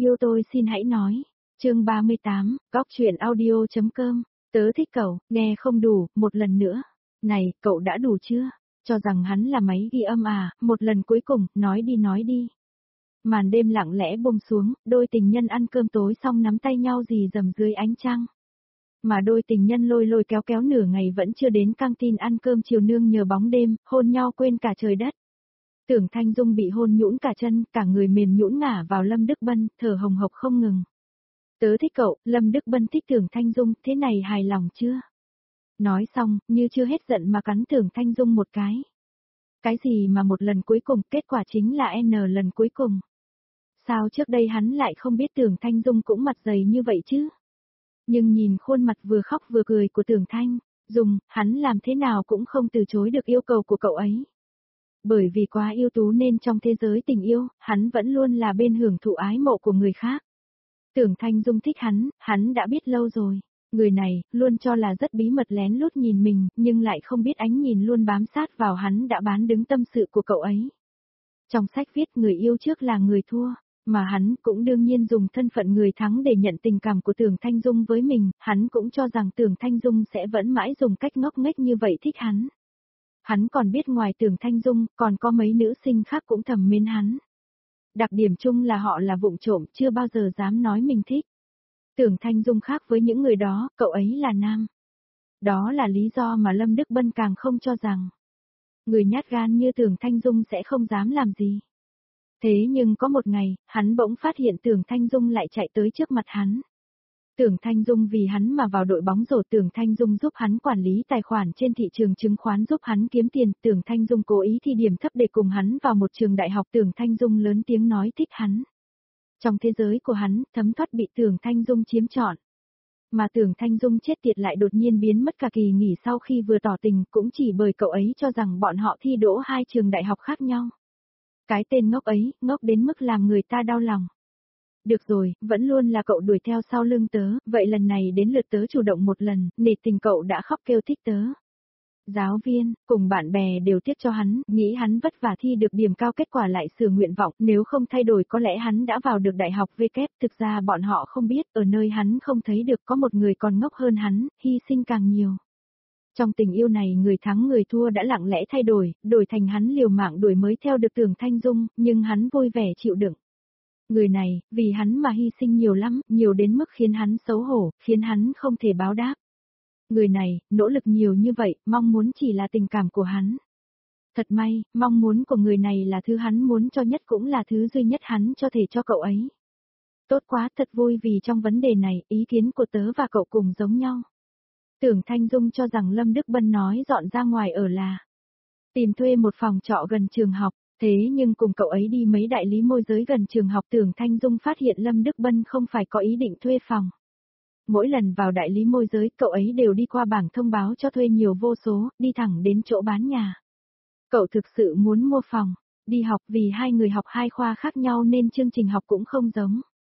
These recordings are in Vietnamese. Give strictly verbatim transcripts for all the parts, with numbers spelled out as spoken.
Yêu tôi xin hãy nói. Chương ba mươi tám, góc chuyện audio.com. Tớ thích cậu, nghe không đủ, một lần nữa. Này, cậu đã đủ chưa? Cho rằng hắn là máy ghi âm à, một lần cuối cùng, nói đi nói đi. Màn đêm lặng lẽ buông xuống, đôi tình nhân ăn cơm tối xong nắm tay nhau rì rầm dưới ánh trăng. Mà đôi tình nhân lôi lôi kéo kéo nửa ngày vẫn chưa đến căng tin ăn cơm chiều nương nhờ bóng đêm, hôn nhau quên cả trời đất. Tưởng Thanh Dung bị hôn nhũn cả chân, cả người mềm nhũn ngả vào Lâm Đức Bân, thở hồng hộc không ngừng. Tớ thích cậu, Lâm Đức Bân thích Tưởng Thanh Dung, thế này hài lòng chưa? Nói xong, như chưa hết giận mà cắn Tưởng Thanh Dung một cái. Cái gì mà một lần cuối cùng, kết quả chính là N lần cuối cùng. Sao trước đây hắn lại không biết Tưởng Thanh Dung cũng mặt dày như vậy chứ? Nhưng nhìn khuôn mặt vừa khóc vừa cười của Tưởng Thanh Dung, hắn làm thế nào cũng không từ chối được yêu cầu của cậu ấy. Bởi vì quá yêu tú nên trong thế giới tình yêu, hắn vẫn luôn là bên hưởng thụ ái mộ của người khác. Tưởng Thanh Dung thích hắn, hắn đã biết lâu rồi. Người này, luôn cho là rất bí mật lén lút nhìn mình, nhưng lại không biết ánh nhìn luôn bám sát vào hắn đã bán đứng tâm sự của cậu ấy. Trong sách viết người yêu trước là người thua, mà hắn cũng đương nhiên dùng thân phận người thắng để nhận tình cảm của Tưởng Thanh Dung với mình, hắn cũng cho rằng Tưởng Thanh Dung sẽ vẫn mãi dùng cách ngốc nghếch như vậy thích hắn. Hắn còn biết ngoài Tưởng Thanh Dung, còn có mấy nữ sinh khác cũng thầm mến hắn. Đặc điểm chung là họ là vụng trộm, chưa bao giờ dám nói mình thích. Tưởng Thanh Dung khác với những người đó, cậu ấy là nam. Đó là lý do mà Lâm Đức Bân càng không cho rằng người nhát gan như Tưởng Thanh Dung sẽ không dám làm gì. Thế nhưng có một ngày, hắn bỗng phát hiện Tưởng Thanh Dung lại chạy tới trước mặt hắn. Tưởng Thanh Dung vì hắn mà vào đội bóng rổ, Tưởng Thanh Dung giúp hắn quản lý tài khoản trên thị trường chứng khoán, giúp hắn kiếm tiền, Tưởng Thanh Dung cố ý thi điểm thấp để cùng hắn vào một trường đại học, Tưởng Thanh Dung lớn tiếng nói thích hắn. Trong thế giới của hắn, thấm thoát bị Tưởng Thanh Dung chiếm trọn. Mà Tưởng Thanh Dung chết tiệt lại đột nhiên biến mất cả kỳ nghỉ sau khi vừa tỏ tình, cũng chỉ bởi cậu ấy cho rằng bọn họ thi đỗ hai trường đại học khác nhau. Cái tên ngốc ấy, ngốc đến mức làm người ta đau lòng. Được rồi, vẫn luôn là cậu đuổi theo sau lưng tớ, vậy lần này đến lượt tớ chủ động một lần, nể tình cậu đã khóc kêu thích tớ. Giáo viên, cùng bạn bè đều tiếc cho hắn, nghĩ hắn vất vả thi được điểm cao, kết quả lại sửa nguyện vọng, nếu không thay đổi có lẽ hắn đã vào được đại học V kép, thực ra bọn họ không biết, ở nơi hắn không thấy được có một người còn ngốc hơn hắn, hy sinh càng nhiều. Trong tình yêu này người thắng người thua đã lặng lẽ thay đổi, đổi thành hắn liều mạng đuổi mới theo được Tưởng Thanh Dung, nhưng hắn vui vẻ chịu đựng. Người này, vì hắn mà hy sinh nhiều lắm, nhiều đến mức khiến hắn xấu hổ, khiến hắn không thể báo đáp. Người này, nỗ lực nhiều như vậy, mong muốn chỉ là tình cảm của hắn. Thật may, mong muốn của người này là thứ hắn muốn cho nhất, cũng là thứ duy nhất hắn cho thể cho cậu ấy. Tốt quá, thật vui vì trong vấn đề này, ý kiến của tớ và cậu cùng giống nhau. Tưởng Thanh Dung cho rằng Lâm Đức Bân nói dọn ra ngoài ở là tìm thuê một phòng trọ gần trường học. Thế nhưng cùng cậu ấy đi mấy đại lý môi giới gần trường học, Tưởng Thanh Dung phát hiện Lâm Đức Bân không phải có ý định thuê phòng. Mỗi lần vào đại lý môi giới, cậu ấy đều đi qua bảng thông báo cho thuê nhiều vô số, đi thẳng đến chỗ bán nhà. Cậu thực sự muốn mua phòng, đi học, vì hai người học hai khoa khác nhau nên chương trình học cũng không giống.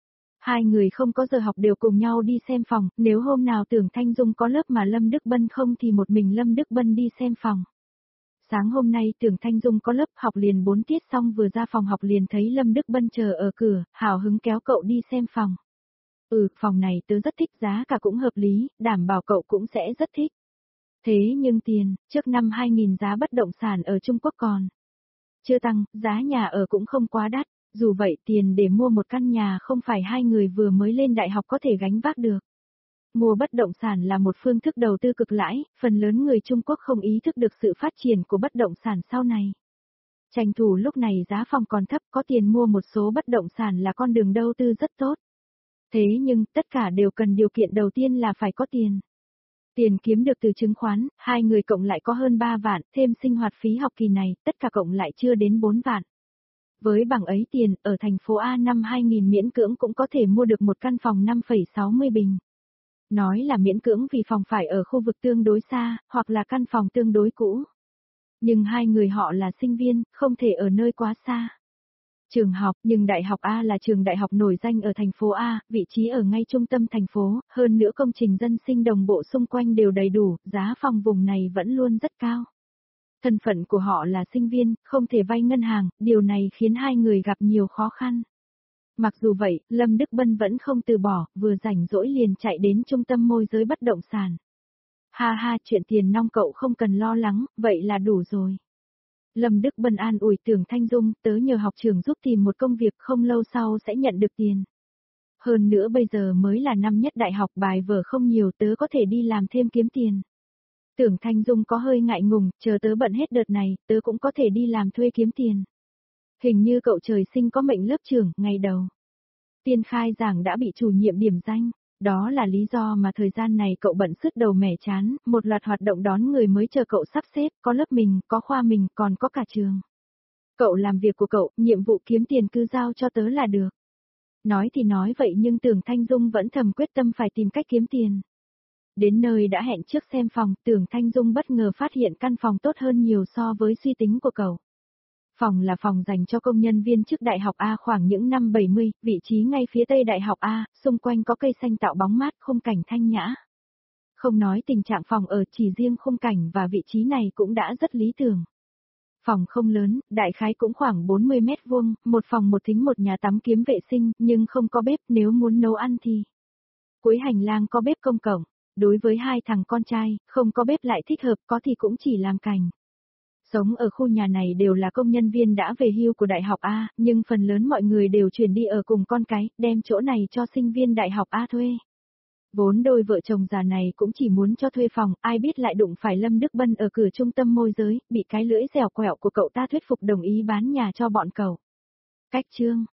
Hai người không có giờ học đều cùng nhau đi xem phòng, nếu hôm nào Tưởng Thanh Dung có lớp mà Lâm Đức Bân không thì một mình Lâm Đức Bân đi xem phòng. Sáng hôm nay Tưởng Thanh Dung có lớp học liền bốn tiết xong vừa ra phòng học liền thấy Lâm Đức Bân chờ ở cửa, hào hứng kéo cậu đi xem phòng. Ừ, phòng này tớ rất thích, giá cả cũng hợp lý, đảm bảo cậu cũng sẽ rất thích. Thế nhưng tiền, trước năm hai nghìn giá bất động sản ở Trung Quốc còn chưa tăng, giá nhà ở cũng không quá đắt, dù vậy tiền để mua một căn nhà không phải hai người vừa mới lên đại học có thể gánh vác được. Mua bất động sản là một phương thức đầu tư cực lãi, phần lớn người Trung Quốc không ý thức được sự phát triển của bất động sản sau này. Tranh thủ lúc này giá phòng còn thấp, có tiền mua một số bất động sản là con đường đầu tư rất tốt. Thế nhưng, tất cả đều cần điều kiện đầu tiên là phải có tiền. Tiền kiếm được từ chứng khoán, hai người cộng lại có hơn ba vạn, thêm sinh hoạt phí học kỳ này, tất cả cộng lại chưa đến bốn vạn. Với bằng ấy tiền, ở thành phố A năm hai nghìn miễn cưỡng cũng có thể mua được một căn phòng năm phẩy sáu mươi bình. Nói là miễn cưỡng vì phòng phải ở khu vực tương đối xa, hoặc là căn phòng tương đối cũ. Nhưng hai người họ là sinh viên, không thể ở nơi quá xa. Trường học, nhưng Đại học A là trường đại học nổi danh ở thành phố A, vị trí ở ngay trung tâm thành phố, hơn nữa công trình dân sinh đồng bộ xung quanh đều đầy đủ, giá phòng vùng này vẫn luôn rất cao. Thân phận của họ là sinh viên, không thể vay ngân hàng, điều này khiến hai người gặp nhiều khó khăn. Mặc dù vậy, Lâm Đức Bân vẫn không từ bỏ, vừa rảnh rỗi liền chạy đến trung tâm môi giới bất động sản. Ha ha, chuyện tiền nong cậu không cần lo lắng, vậy là đủ rồi. Lâm Đức Bân an ủi Tưởng Thanh Dung, tớ nhờ học trường giúp tìm một công việc không lâu sau sẽ nhận được tiền. Hơn nữa bây giờ mới là năm nhất đại học, bài vở không nhiều, tớ có thể đi làm thêm kiếm tiền. Tưởng Thanh Dung có hơi ngại ngùng, chờ tớ bận hết đợt này, tớ cũng có thể đi làm thuê kiếm tiền. Hình như cậu trời sinh có mệnh lớp trưởng, ngày đầu tiên khai giảng đã bị chủ nhiệm điểm danh. Đó là lý do mà thời gian này cậu bận sứt đầu mẻ chán, một loạt hoạt động đón người mới chờ cậu sắp xếp, có lớp mình, có khoa mình, còn có cả trường. Cậu làm việc của cậu, nhiệm vụ kiếm tiền cứ giao cho tớ là được. Nói thì nói vậy nhưng Tưởng Thanh Dung vẫn thầm quyết tâm phải tìm cách kiếm tiền. Đến nơi đã hẹn trước xem phòng, Tưởng Thanh Dung bất ngờ phát hiện căn phòng tốt hơn nhiều so với suy tính của cậu. Phòng là phòng dành cho công nhân viên chức Đại học A khoảng những năm bảy mươi, vị trí ngay phía tây Đại học A, xung quanh có cây xanh tạo bóng mát, khung cảnh thanh nhã. Không nói tình trạng phòng ở, chỉ riêng khung cảnh và vị trí này cũng đã rất lý tưởng. Phòng không lớn, đại khái cũng khoảng bốn mươi mét vuông, một phòng một thính một nhà tắm kiếm vệ sinh, nhưng không có bếp, nếu muốn nấu ăn thì. Cuối hành lang có bếp công cộng, đối với hai thằng con trai, không có bếp lại thích hợp, có thì cũng chỉ làm cành. Sống ở khu nhà này đều là công nhân viên đã về hưu của Đại học A, nhưng phần lớn mọi người đều chuyển đi ở cùng con cái, đem chỗ này cho sinh viên Đại học A thuê. Vốn đôi vợ chồng già này cũng chỉ muốn cho thuê phòng, ai biết lại đụng phải Lâm Đức Bân ở cửa trung tâm môi giới, bị cái lưỡi dẻo quẹo của cậu ta thuyết phục đồng ý bán nhà cho bọn cậu. Cách chương